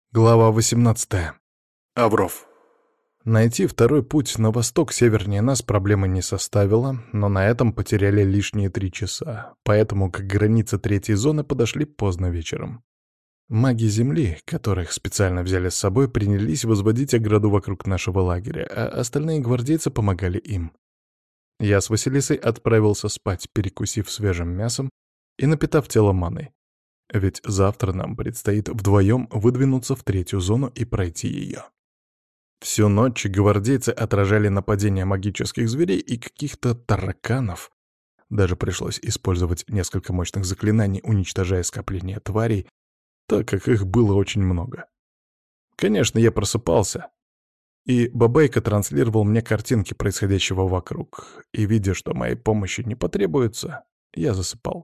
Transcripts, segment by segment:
Глава 18. Авров. Найти второй путь на восток севернее нас проблемы не составило, но на этом потеряли лишние 3 часа, поэтому к границе третьей зоны подошли поздно вечером. Маги Земли, которых специально взяли с собой, принялись возводить ограду вокруг нашего лагеря, а остальные гвардейцы помогали им. Я с Василисой отправился спать, перекусив свежим мясом и напитав тело маной. Ведь завтра нам предстоит вдвоем выдвинуться в третью зону и пройти ее. Всю ночь гвардейцы отражали нападения магических зверей и каких-то тараканов. Даже пришлось использовать несколько мощных заклинаний, уничтожая скопление тварей, так как их было очень много. Конечно, я просыпался, и Бабайка транслировал мне картинки происходящего вокруг, и, видя, что моей помощи не потребуется, я засыпал.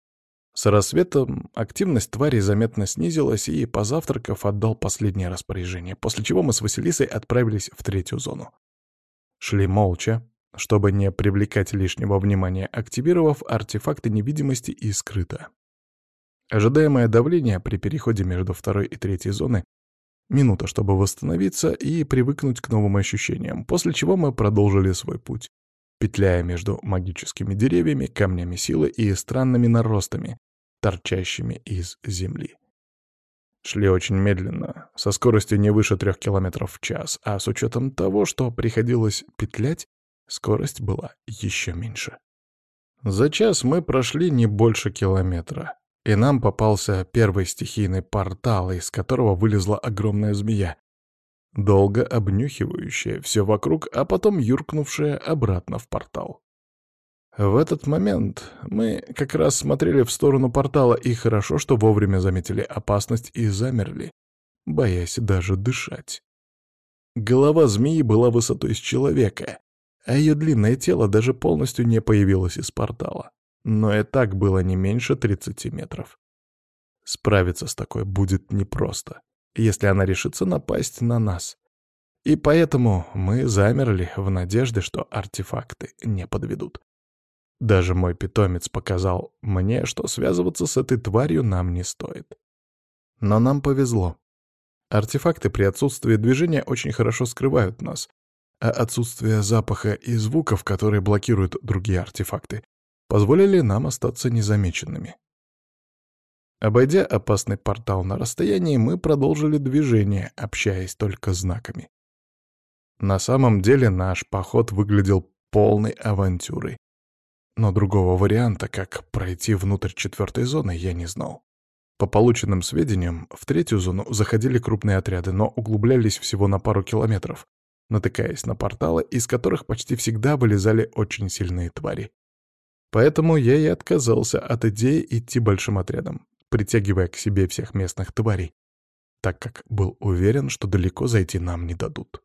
С рассветом активность тварей заметно снизилась, и, позавтракав, отдал последнее распоряжение, после чего мы с Василисой отправились в третью зону. Шли молча, чтобы не привлекать лишнего внимания, активировав артефакты невидимости и скрыто. Ожидаемое давление при переходе между второй и третьей зоной — минута, чтобы восстановиться и привыкнуть к новым ощущениям, после чего мы продолжили свой путь, петляя между магическими деревьями, камнями силы и странными наростами, торчащими из земли. Шли очень медленно, со скоростью не выше 3 км в час, а с учетом того, что приходилось петлять, скорость была еще меньше. За час мы прошли не больше километра, и нам попался первый стихийный портал, из которого вылезла огромная змея, долго обнюхивающая все вокруг, а потом юркнувшая обратно в портал. В этот момент мы как раз смотрели в сторону портала, и хорошо, что вовремя заметили опасность и замерли, боясь даже дышать. Голова змеи была высотой с человека, а ее длинное тело даже полностью не появилось из портала. Но и так было не меньше 30 метров. Справиться с такой будет непросто, если она решится напасть на нас. И поэтому мы замерли в надежде, что артефакты не подведут. Даже мой питомец показал мне, что связываться с этой тварью нам не стоит. Но нам повезло. Артефакты при отсутствии движения очень хорошо скрывают нас, а отсутствие запаха и звуков, которые блокируют другие артефакты, позволили нам остаться незамеченными. Обойдя опасный портал на расстоянии, мы продолжили движение, общаясь только знаками. На самом деле наш поход выглядел полной авантюрой. Но другого варианта, как пройти внутрь четвертой зоны, я не знал. По полученным сведениям, в третью зону заходили крупные отряды, но углублялись всего на пару километров, натыкаясь на порталы, из которых почти всегда вылезали очень сильные твари. Поэтому я и отказался от идеи идти большим отрядом, притягивая к себе всех местных тварей, так как был уверен, что далеко зайти нам не дадут.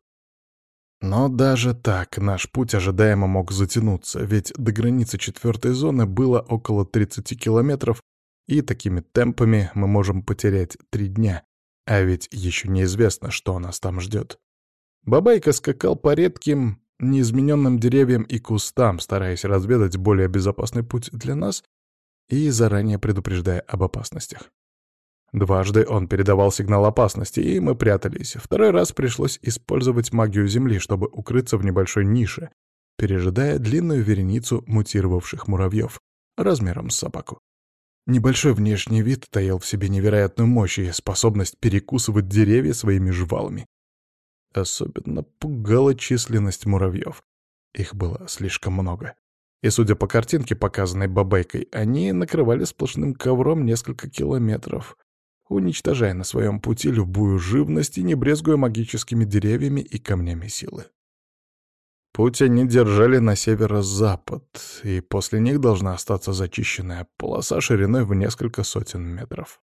Но даже так наш путь ожидаемо мог затянуться, ведь до границы четвертой зоны было около 30 километров, и такими темпами мы можем потерять 3 дня, а ведь еще неизвестно, что нас там ждет. Бабайка скакал по редким, неизмененным деревьям и кустам, стараясь разведать более безопасный путь для нас и заранее предупреждая об опасностях. Дважды он передавал сигнал опасности, и мы прятались. Второй раз пришлось использовать магию Земли, чтобы укрыться в небольшой нише, пережидая длинную вереницу мутировавших муравьев размером с собаку. Небольшой внешний вид таил в себе невероятную мощь и способность перекусывать деревья своими жвалами. Особенно пугала численность муравьев. Их было слишком много. И, судя по картинке, показанной Бабайкой, они накрывали сплошным ковром несколько километров, уничтожая на своем пути любую живность и не брезгуя магическими деревьями и камнями силы. Путь они держали на северо-запад, и после них должна остаться зачищенная полоса шириной в несколько сотен метров.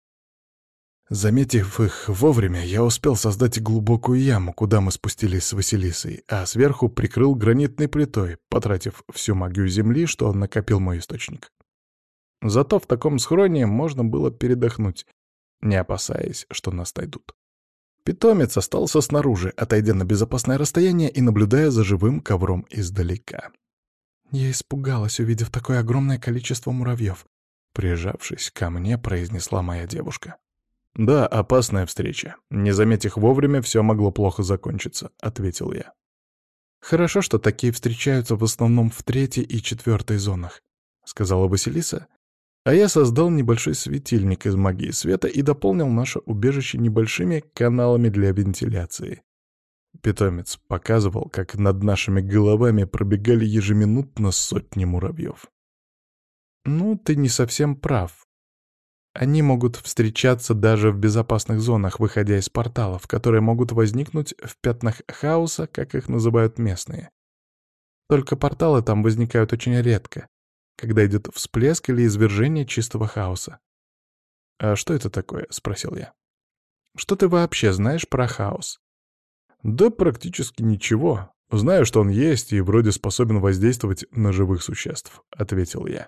Заметив их вовремя, я успел создать глубокую яму, куда мы спустились с Василисой, а сверху прикрыл гранитной плитой, потратив всю магию земли, что накопил мой источник. Зато в таком схроне можно было передохнуть, не опасаясь, что нас найдут. Питомец остался снаружи, отойдя на безопасное расстояние и наблюдая за живым ковром издалека. Я испугалась, увидев такое огромное количество муравьев. Прижавшись ко мне, произнесла моя девушка. «Да, опасная встреча. Не заметь их вовремя, все могло плохо закончиться», — ответил я. «Хорошо, что такие встречаются в основном в третьей и четвертой зонах», — сказала Василиса, а я создал небольшой светильник из магии света и дополнил наше убежище небольшими каналами для вентиляции. Питомец показывал, как над нашими головами пробегали ежеминутно сотни муравьев. «Ну, ты не совсем прав. Они могут встречаться даже в безопасных зонах, выходя из порталов, которые могут возникнуть в пятнах хаоса, как их называют местные. Только порталы там возникают очень редко, когда идет всплеск или извержение чистого хаоса. «А что это такое?» — спросил я. «Что ты вообще знаешь про хаос?» «Да практически ничего. Знаю, что он есть и вроде способен воздействовать на живых существ», — ответил я.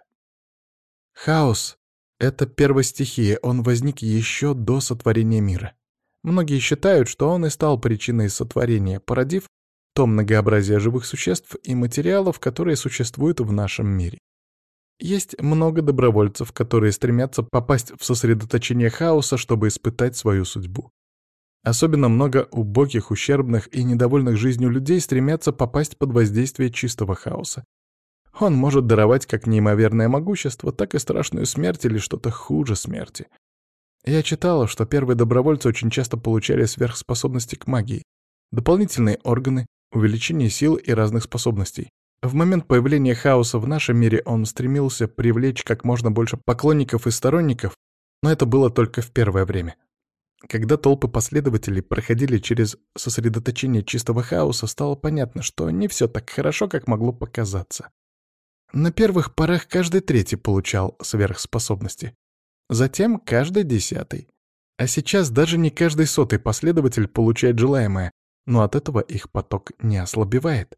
Хаос — это первостихия, он возник еще до сотворения мира. Многие считают, что он и стал причиной сотворения, породив то многообразие живых существ и материалов, которые существуют в нашем мире. Есть много добровольцев, которые стремятся попасть в сосредоточение хаоса, чтобы испытать свою судьбу. Особенно много убогих, ущербных и недовольных жизнью людей стремятся попасть под воздействие чистого хаоса. Он может даровать как неимоверное могущество, так и страшную смерть или что-то хуже смерти. Я читала, что первые добровольцы очень часто получали сверхспособности к магии, дополнительные органы, увеличение сил и разных способностей. В момент появления хаоса в нашем мире он стремился привлечь как можно больше поклонников и сторонников, но это было только в первое время. Когда толпы последователей проходили через сосредоточение чистого хаоса, стало понятно, что не все так хорошо, как могло показаться. На первых порах каждый третий получал сверхспособности. Затем каждый 10. А сейчас даже не каждый 100 последователь получает желаемое, но от этого их поток не ослабевает.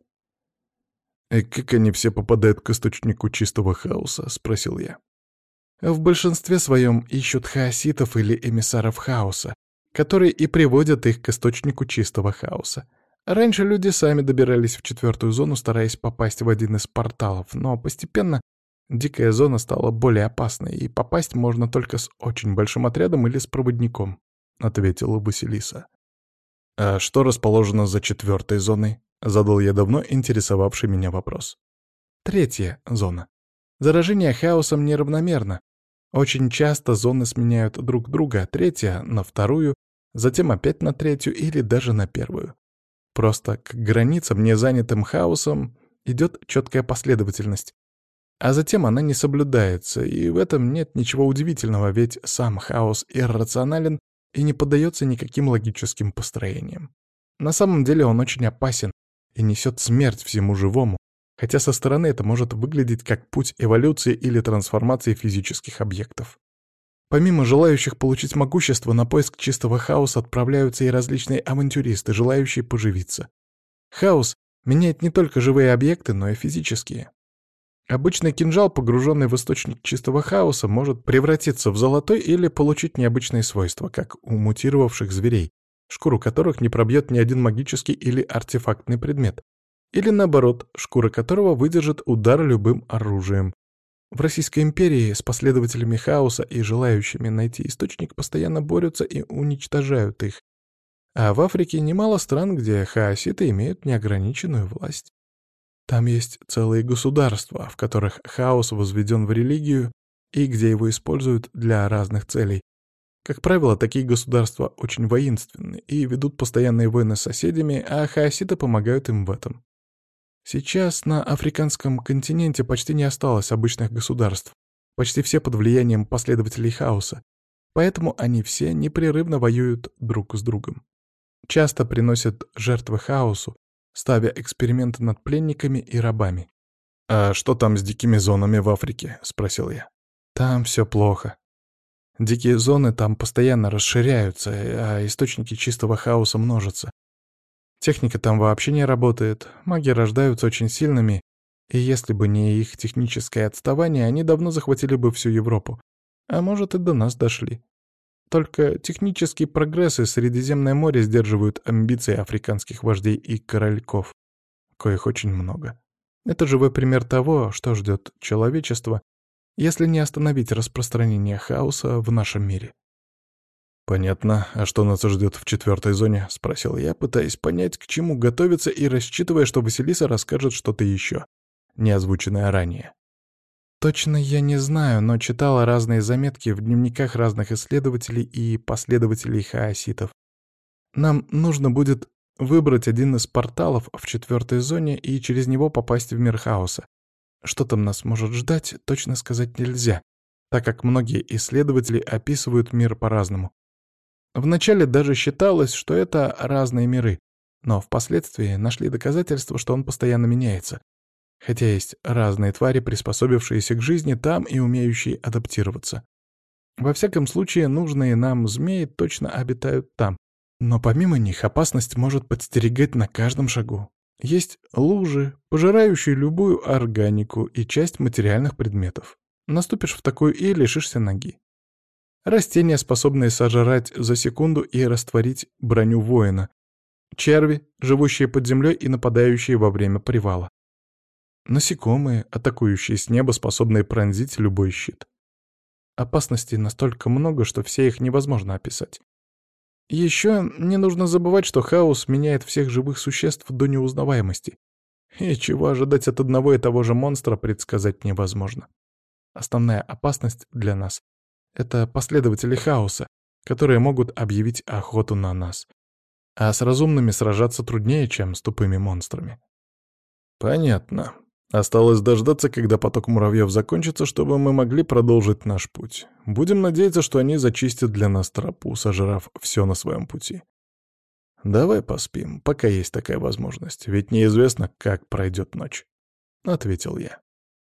«И как они все попадают к источнику чистого хаоса?» — спросил я. В большинстве своем ищут хаоситов или эмиссаров хаоса, которые и приводят их к источнику чистого хаоса. Раньше люди сами добирались в четвертую зону, стараясь попасть в один из порталов, но постепенно дикая зона стала более опасной, и попасть можно только с очень большим отрядом или с проводником, — ответила Василиса. «А что расположено за четвертой зоной?» — задал я давно интересовавший меня вопрос. Третья зона. Заражение хаосом неравномерно. Очень часто зоны сменяют друг друга, третья — на вторую, затем опять на третью или даже на первую. Просто к границам, не занятым хаосом, идет четкая последовательность. А затем она не соблюдается, и в этом нет ничего удивительного, ведь сам хаос иррационален и не поддается никаким логическим построениям. На самом деле он очень опасен и несет смерть всему живому, хотя со стороны это может выглядеть как путь эволюции или трансформации физических объектов. Помимо желающих получить могущество, на поиск чистого хаоса отправляются и различные авантюристы, желающие поживиться. Хаос меняет не только живые объекты, но и физические. Обычный кинжал, погруженный в источник чистого хаоса, может превратиться в золотой или получить необычные свойства, как у мутировавших зверей, шкуру которых не пробьет ни один магический или артефактный предмет, или наоборот, шкура которого выдержит удар любым оружием. В Российской империи с последователями хаоса и желающими найти источник постоянно борются и уничтожают их. А в Африке немало стран, где хаоситы имеют неограниченную власть. Там есть целые государства, в которых хаос возведен в религию и где его используют для разных целей. Как правило, такие государства очень воинственны и ведут постоянные войны с соседями, а хаоситы помогают им в этом. Сейчас на африканском континенте почти не осталось обычных государств, почти все под влиянием последователей хаоса, поэтому они все непрерывно воюют друг с другом. Часто приносят жертвы хаосу, ставя эксперименты над пленниками и рабами. «А что там с дикими зонами в Африке?» — спросил я. Там все плохо. Дикие зоны там постоянно расширяются, а источники чистого хаоса множатся. Техника там вообще не работает, маги рождаются очень сильными, и если бы не их техническое отставание, они давно захватили бы всю Европу, а может и до нас дошли. Только технический прогресс и Средиземное море сдерживают амбиции африканских вождей и корольков, коих очень много. Это живой пример того, что ждет человечество, если не остановить распространение хаоса в нашем мире. «Понятно. А что нас ждет в 4-й зоне?» — спросил я, пытаясь понять, к чему готовиться и рассчитывая, что Василиса расскажет что-то еще, не озвученное ранее. Точно я не знаю, но читала разные заметки в дневниках разных исследователей и последователей хаоситов. Нам нужно будет выбрать один из порталов в 4-й зоне и через него попасть в мир хаоса. Что там нас может ждать, точно сказать нельзя, так как многие исследователи описывают мир по-разному. Вначале даже считалось, что это разные миры, но впоследствии нашли доказательства, что он постоянно меняется. Хотя есть разные твари, приспособившиеся к жизни там и умеющие адаптироваться. Во всяком случае, нужные нам змеи точно обитают там. Но помимо них опасность может подстерегать на каждом шагу. Есть лужи, пожирающие любую органику и часть материальных предметов. Наступишь в такую и лишишься ноги. Растения, способные сожрать за секунду и растворить броню воина. Черви, живущие под землей и нападающие во время привала. Насекомые, атакующие с неба, способные пронзить любой щит. Опасностей настолько много, что все их невозможно описать. Еще не нужно забывать, что хаос меняет всех живых существ до неузнаваемости. И чего ожидать от одного и того же монстра, предсказать невозможно. Основная опасность для нас — это последователи хаоса, которые могут объявить охоту на нас. А с разумными сражаться труднее, чем с тупыми монстрами. «Понятно. Осталось дождаться, когда поток муравьев закончится, чтобы мы могли продолжить наш путь. Будем надеяться, что они зачистят для нас тропу, сожрав все на своем пути. Давай поспим, пока есть такая возможность, ведь неизвестно, как пройдет ночь», — ответил я.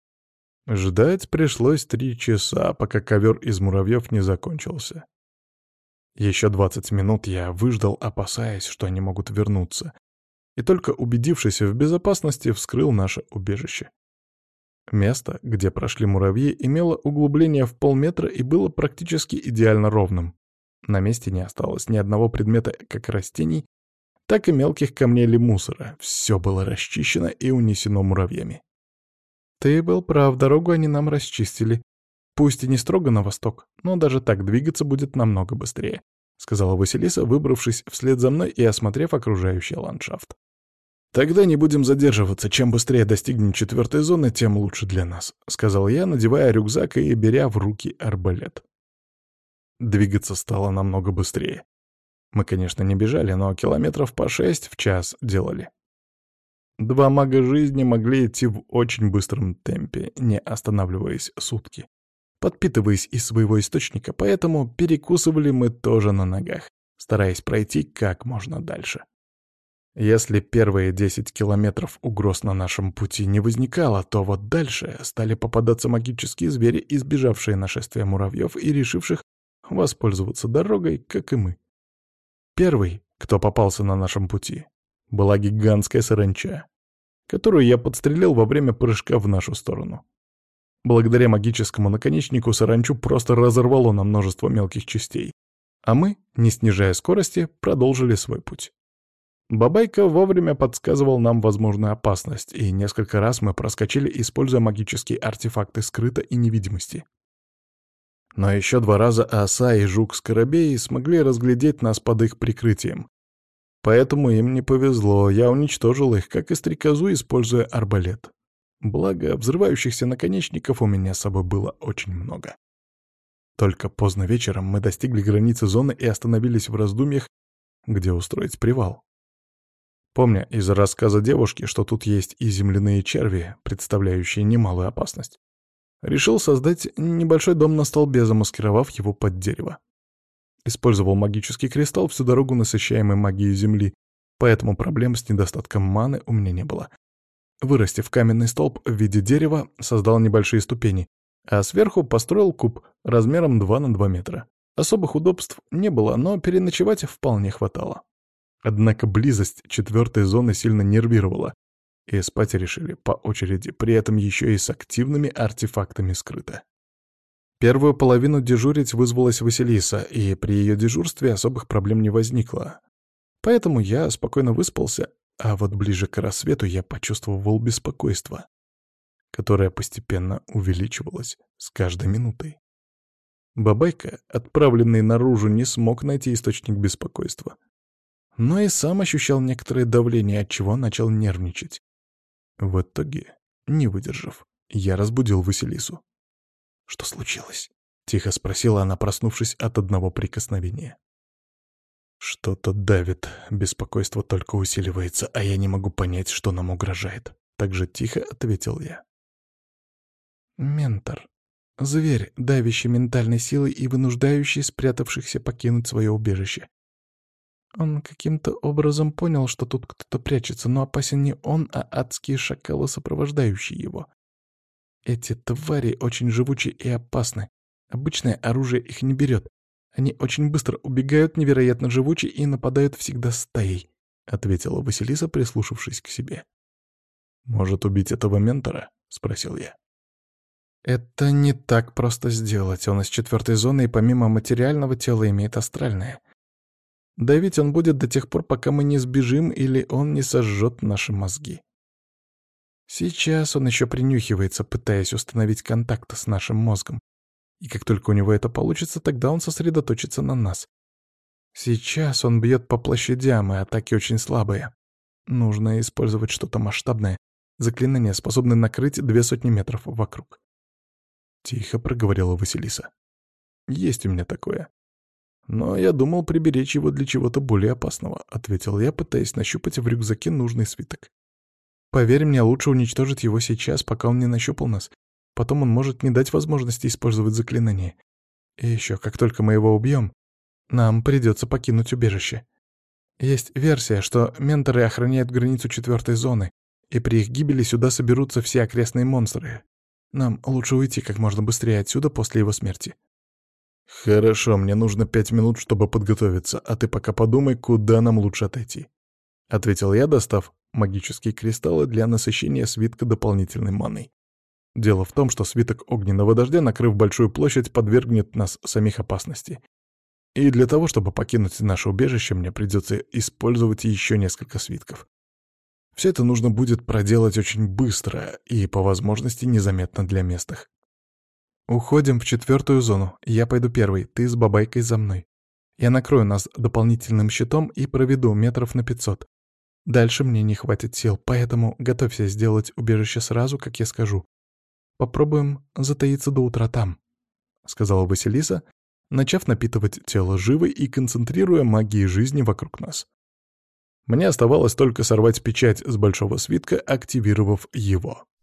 Ждать пришлось 3 часа, пока ковер из муравьев не закончился. Еще 20 минут я выждал, опасаясь, что они могут вернуться, и только убедившись в безопасности, вскрыл наше убежище. Место, где прошли муравьи, имело углубление в полметра и было практически идеально ровным. На месте не осталось ни одного предмета как растений, так и мелких камней или мусора. Все было расчищено и унесено муравьями. Ты был прав, дорогу они нам расчистили. Пусть и не строго на восток, но даже так двигаться будет намного быстрее, — сказала Василиса, выбравшись вслед за мной и осмотрев окружающий ландшафт. «Тогда не будем задерживаться. Чем быстрее достигнем 4-й зоны, тем лучше для нас», — сказал я, надевая рюкзак и беря в руки арбалет. Двигаться стало намного быстрее. Мы, конечно, не бежали, но километров по 6 в час делали. 2 мага жизни могли идти в очень быстром темпе, не останавливаясь сутки, подпитываясь из своего источника, поэтому перекусывали мы тоже на ногах, стараясь пройти как можно дальше. Если первые 10 километров угроз на нашем пути не возникало, то вот дальше стали попадаться магические звери, избежавшие нашествия муравьев и решивших воспользоваться дорогой, как и мы. Первый, кто попался на нашем пути, была гигантская саранча, которую я подстрелил во время прыжка в нашу сторону. Благодаря магическому наконечнику саранчу просто разорвало на множество мелких частей, а мы, не снижая скорости, продолжили свой путь. Бабайка вовремя подсказывал нам возможную опасность, и несколько раз мы проскочили, используя магические артефакты скрыта и невидимости. Но еще 2 раза оса и жук-скоробей смогли разглядеть нас под их прикрытием. Поэтому им не повезло, я уничтожил их, как и стрекозу, используя арбалет. Благо, взрывающихся наконечников у меня с собой было очень много. Только поздно вечером мы достигли границы зоны и остановились в раздумьях, где устроить привал. Помня из рассказа девушки, что тут есть и земляные черви, представляющие немалую опасность, решил создать небольшой дом на столбе, замаскировав его под дерево. Использовал магический кристалл, всю дорогу насыщаемый магией земли, поэтому проблем с недостатком маны у меня не было. Вырастив каменный столб в виде дерева, создал небольшие ступени, а сверху построил куб размером 2 на 2 метра. Особых удобств не было, но переночевать вполне хватало. Однако близость 4-й зоны сильно нервировала, и спать решили по очереди, при этом еще и с активными артефактами скрыто. Первую половину дежурить вызвалась Василиса, и при ее дежурстве особых проблем не возникло. Поэтому я спокойно выспался, а вот ближе к рассвету я почувствовал беспокойство, которое постепенно увеличивалось с каждой минутой. Бабайка, отправленный наружу, не смог найти источник беспокойства. Но и сам ощущал некоторое давление, отчего начал нервничать. В итоге, не выдержав, я разбудил Василису. «Что случилось?» — тихо спросила она, проснувшись от одного прикосновения. «Что-то давит, беспокойство только усиливается, а я не могу понять, что нам угрожает». Так же тихо ответил я. «Ментор. Зверь, давящий ментальной силой и вынуждающий спрятавшихся покинуть свое убежище. Он каким-то образом понял, что тут кто-то прячется, но опасен не он, а адские шакалы, сопровождающие его. Эти твари очень живучи и опасны. Обычное оружие их не берет. Они очень быстро убегают, невероятно живучи и нападают всегда стаей», — ответила Василиса, прислушавшись к себе. «Может убить этого ментора?» — спросил я. «Это не так просто сделать. Он из 4-й зоны и помимо материального тела имеет астральное. Давить он будет до тех пор, пока мы не сбежим или он не сожжет наши мозги. Сейчас он еще принюхивается, пытаясь установить контакт с нашим мозгом. И как только у него это получится, тогда он сосредоточится на нас. Сейчас он бьет по площадям, и атаки очень слабые. Нужно использовать что-то масштабное. Заклинание, способное накрыть 200 метров вокруг». Тихо проговорила Василиса. «Есть у меня такое. Но я думал приберечь его для чего-то более опасного», — ответил я, пытаясь нащупать в рюкзаке нужный свиток. «Поверь мне, лучше уничтожить его сейчас, пока он не нащупал нас. Потом он может не дать возможности использовать заклинание. И еще, как только мы его убьем, нам придется покинуть убежище. Есть версия, что менторы охраняют границу 4-й зоны, и при их гибели сюда соберутся все окрестные монстры. Нам лучше уйти как можно быстрее отсюда после его смерти». «Хорошо, мне нужно 5 минут, чтобы подготовиться, а ты пока подумай, куда нам лучше отойти», — ответил я, достав магические кристаллы для насыщения свитка дополнительной маной. Дело в том, что свиток огненного дождя, накрыв большую площадь, подвергнет нас самих опасности. И для того, чтобы покинуть наше убежище, мне придется использовать еще несколько свитков. Все это нужно будет проделать очень быстро и, по возможности, незаметно для местных. «Уходим в 4-ю зону. Я пойду первый, ты с Бабайкой за мной. Я накрою нас дополнительным щитом и проведу метров на 500. Дальше мне не хватит сил, поэтому готовься сделать убежище сразу, как я скажу. Попробуем затаиться до утра там», — сказала Василиса, начав напитывать тело живой и концентрируя магией жизни вокруг нас. Мне оставалось только сорвать печать с большого свитка, активировав его.